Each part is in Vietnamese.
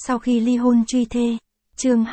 Sau khi ly hôn truy thê, chương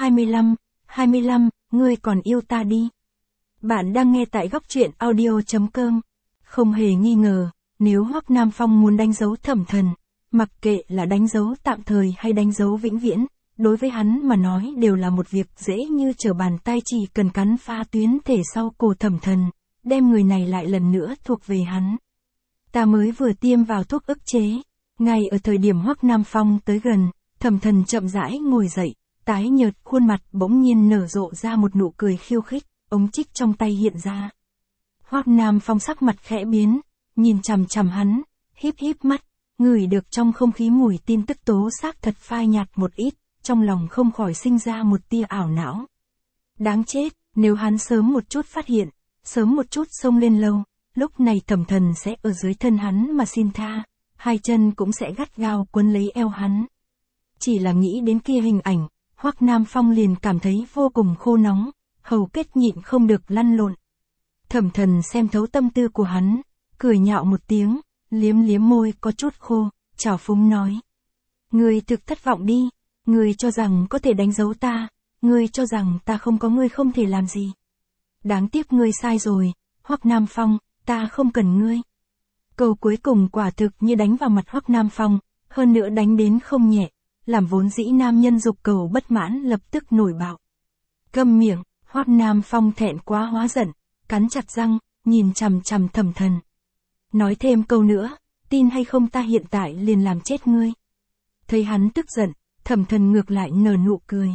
25, ngươi còn yêu ta đi. Bạn đang nghe tại góc truyện audio.com. Không hề nghi ngờ, nếu Hoắc Nam Phong muốn đánh dấu Thẩm Thần, mặc kệ là đánh dấu tạm thời hay đánh dấu vĩnh viễn, đối với hắn mà nói đều là một việc dễ như trở bàn tay, chỉ cần cắn phá tuyến thể sau cổ Thẩm Thần, đem người này lại lần nữa thuộc về hắn. Ta mới vừa tiêm vào thuốc ức chế, ngay ở thời điểm Hoắc Nam Phong tới gần, Thẩm Thần chậm rãi ngồi dậy, tái nhợt khuôn mặt bỗng nhiên nở rộ ra một nụ cười khiêu khích, ống trích trong tay hiện ra. Hoắc Nam Phong sắc mặt khẽ biến, nhìn chằm chằm hắn, híp híp mắt, ngửi được trong không khí mùi tin tức tố xác thật phai nhạt một ít, trong lòng không khỏi sinh ra một tia ảo não. Đáng chết, nếu hắn sớm một chút phát hiện, sớm một chút xông lên lâu, lúc này Thẩm Thần sẽ ở dưới thân hắn mà xin tha, hai chân cũng sẽ gắt gao quấn lấy eo hắn. Chỉ là nghĩ đến kia hình ảnh, Hoắc Nam Phong liền cảm thấy vô cùng khô nóng, hầu kết nhịn không được lăn lộn. Thẩm Thần xem thấu tâm tư của hắn, cười nhạo một tiếng, liếm liếm môi có chút khô, trào phúng nói. Ngươi thực thất vọng đi, ngươi cho rằng có thể đánh dấu ta, ngươi cho rằng ta không có ngươi không thể làm gì. Đáng tiếc ngươi sai rồi, Hoắc Nam Phong, ta không cần ngươi. Câu cuối cùng quả thực như đánh vào mặt Hoắc Nam Phong, hơn nữa đánh đến không nhẹ, làm vốn dĩ nam nhân dục cầu bất mãn lập tức nổi bạo. Câm miệng, Hoắc Nam Phong thẹn quá hóa giận, cắn chặt răng, nhìn chằm chằm Thẩm Thần. Nói thêm câu nữa, tin hay không ta hiện tại liền làm chết ngươi. Thấy hắn tức giận, Thẩm Thần ngược lại nở nụ cười.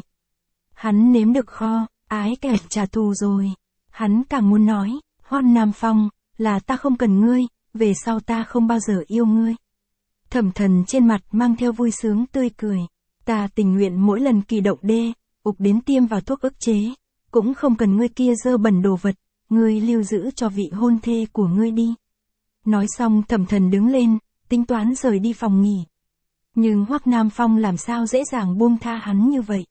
Hắn nếm được kho, ái kẻ trả thù rồi. Hắn càng muốn nói, Hoắc Nam Phong, là ta không cần ngươi, về sau ta không bao giờ yêu ngươi. Thẩm Thần trên mặt mang theo vui sướng tươi cười. Ta tình nguyện mỗi lần kỳ động đê, ục đến tiêm vào thuốc ức chế, cũng không cần ngươi kia dơ bẩn đồ vật, ngươi lưu giữ cho vị hôn thê của ngươi đi. Nói xong Thẩm Thần đứng lên, tính toán rời đi phòng nghỉ. Nhưng Hoắc Nam Phong làm sao dễ dàng buông tha hắn như vậy.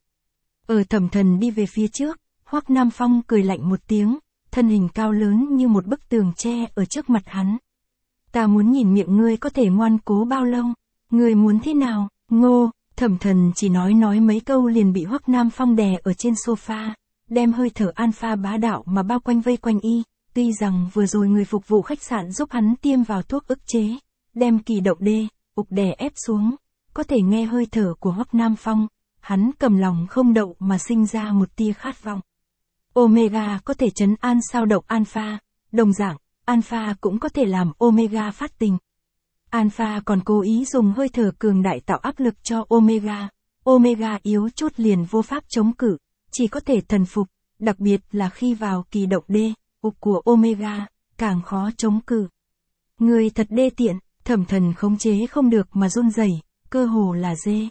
Ở Thẩm Thần đi về phía trước, Hoắc Nam Phong cười lạnh một tiếng, thân hình cao lớn như một bức tường tre ở trước mặt hắn. Ta muốn nhìn miệng ngươi có thể ngoan cố bao lâu, ngươi muốn thế nào, ngô. Thẩm Thần chỉ nói mấy câu liền bị Hoắc Nam Phong đè ở trên sofa, đem hơi thở alpha bá đạo mà bao quanh vây quanh y. Tuy rằng vừa rồi người phục vụ khách sạn giúp hắn tiêm vào thuốc ức chế, đem kỳ động đê, ục đè ép xuống, có thể nghe hơi thở của Hoắc Nam Phong, hắn cầm lòng không đậu mà sinh ra một tia khát vọng. Omega có thể trấn an sao động alpha, đồng dạng, alpha cũng có thể làm omega phát tình. Alpha còn cố ý dùng hơi thở cường đại tạo áp lực cho omega, omega yếu chút liền vô pháp chống cự, chỉ có thể thần phục, đặc biệt là khi vào kỳ động đê, ục của omega, càng khó chống cự. Người thật đê tiện, Thẩm Thần khống chế không được mà run rẩy, cơ hồ là dê.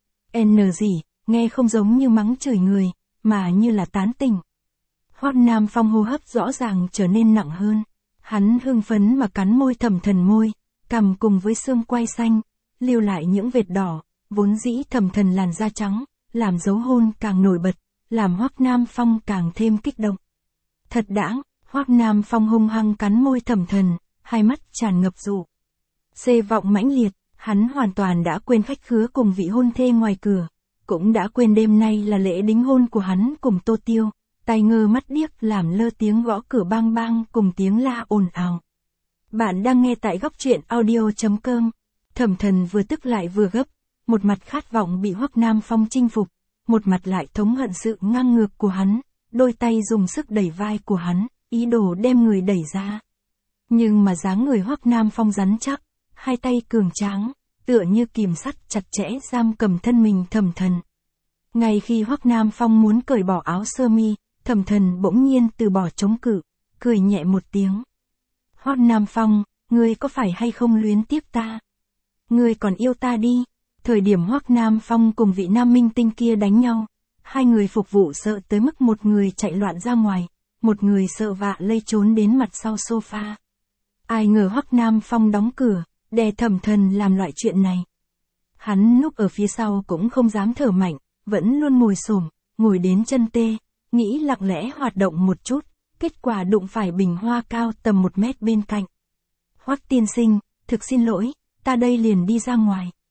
N gì, nghe không giống như mắng chửi người, mà như là tán tỉnh. Hoắc Nam Phong hô hấp rõ ràng trở nên nặng hơn, hắn hưng phấn mà cắn môi Thẩm Thần môi, cằm cùng với xương quai xanh, lưu lại những vệt đỏ, vốn dĩ Thẩm Thần làn da trắng, làm dấu hôn càng nổi bật, làm Hoắc Nam Phong càng thêm kích động. Thật đãng, Hoắc Nam Phong hung hăng cắn môi Thẩm Thần, hai mắt tràn ngập dụ. Xê vọng mãnh liệt, hắn hoàn toàn đã quên khách khứa cùng vị hôn thê ngoài cửa, cũng đã quên đêm nay là lễ đính hôn của hắn cùng Tô Tiêu, tay ngơ mắt điếc làm lơ tiếng gõ cửa bang bang cùng tiếng la ồn ào. Bạn đang nghe tại góc truyện audio.com. Thẩm Thần vừa tức lại vừa gấp, một mặt khát vọng bị Hoắc Nam Phong chinh phục, một mặt lại thống hận sự ngang ngược của hắn, đôi tay dùng sức đẩy vai của hắn, ý đồ đem người đẩy ra. Nhưng mà dáng người Hoắc Nam Phong rắn chắc, hai tay cường tráng, tựa như kìm sắt chặt chẽ giam cầm thân mình Thẩm Thần. Ngay khi Hoắc Nam Phong muốn cởi bỏ áo sơ mi, Thẩm Thần bỗng nhiên từ bỏ chống cự, cười nhẹ một tiếng. Hoắc Nam Phong, ngươi có phải hay không luyến tiếc ta? Ngươi còn yêu ta đi. Thời điểm Hoắc Nam Phong cùng vị nam minh tinh kia đánh nhau, hai người phục vụ sợ tới mức một người chạy loạn ra ngoài, một người sợ vạ lây trốn đến mặt sau sofa. Ai ngờ Hoắc Nam Phong đóng cửa, đè Thẩm Thần làm loại chuyện này. Hắn núp ở phía sau cũng không dám thở mạnh, vẫn luôn ngồi xổm, ngồi đến chân tê, nghĩ lặng lẽ hoạt động một chút, kết quả đụng phải bình hoa cao tầm 1 mét bên cạnh. Hoắc tiên sinh, thực xin lỗi, ta đây liền đi ra ngoài.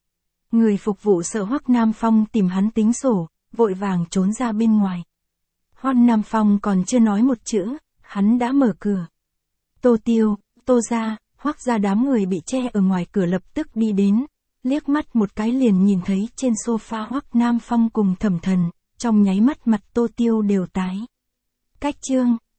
Người phục vụ sợ Hoắc Nam Phong tìm hắn tính sổ, vội vàng trốn ra bên ngoài. Hoắc Nam Phong còn chưa nói một chữ, hắn đã mở cửa. Tô Tiêu, Tô gia, Hoắc gia đám người bị che ở ngoài cửa lập tức đi đến, liếc mắt một cái liền nhìn thấy trên sofa Hoắc Nam Phong cùng Thẩm Thần, trong nháy mắt mặt Tô Tiêu đều tái. Cách chương